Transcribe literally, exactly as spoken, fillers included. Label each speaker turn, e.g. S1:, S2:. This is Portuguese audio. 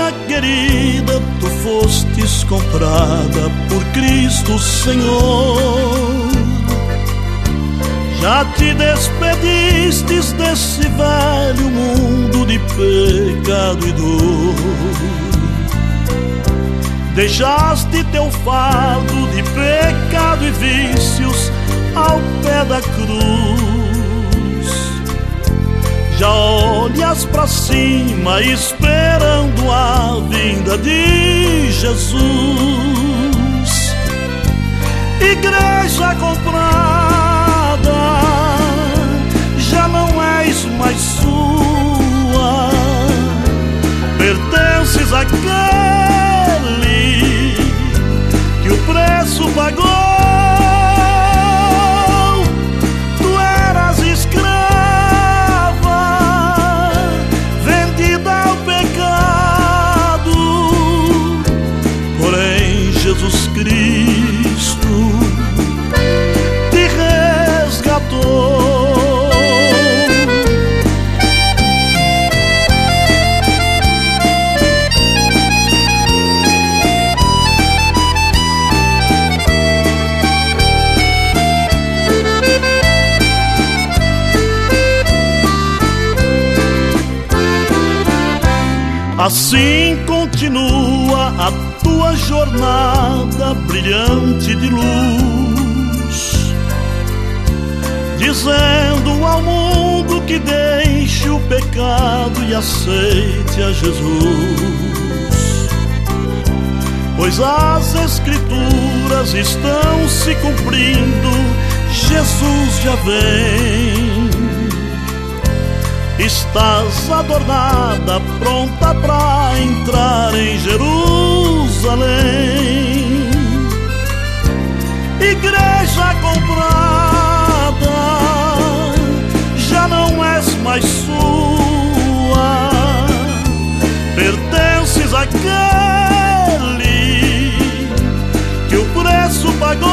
S1: igreja querida, tu fostes comprada por Cristo Senhor. Já te despedistes desse velho mundo de pecado e dor. Deixaste teu fardo de pecado e vícios ao pé da cruz. Já olhas pra cima esperando a vinda de Jesus. Igreja comprada, já não és mais sua, pertences àquele que o preço pagou. Tu eras escrava, vendida ao pecado, porém Jesus Cristo te resgatou. Assim continua a tua jornada brilhante de luz, dizendo ao mundo que deixe o pecado e aceite a Jesus. Pois as Escrituras estão se cumprindo, Jesus já vem. Estás adornada, pronta pra entrar em Jerusalém. Igreja comprada, já não és mais sua, pertences àquele que o preço pagou.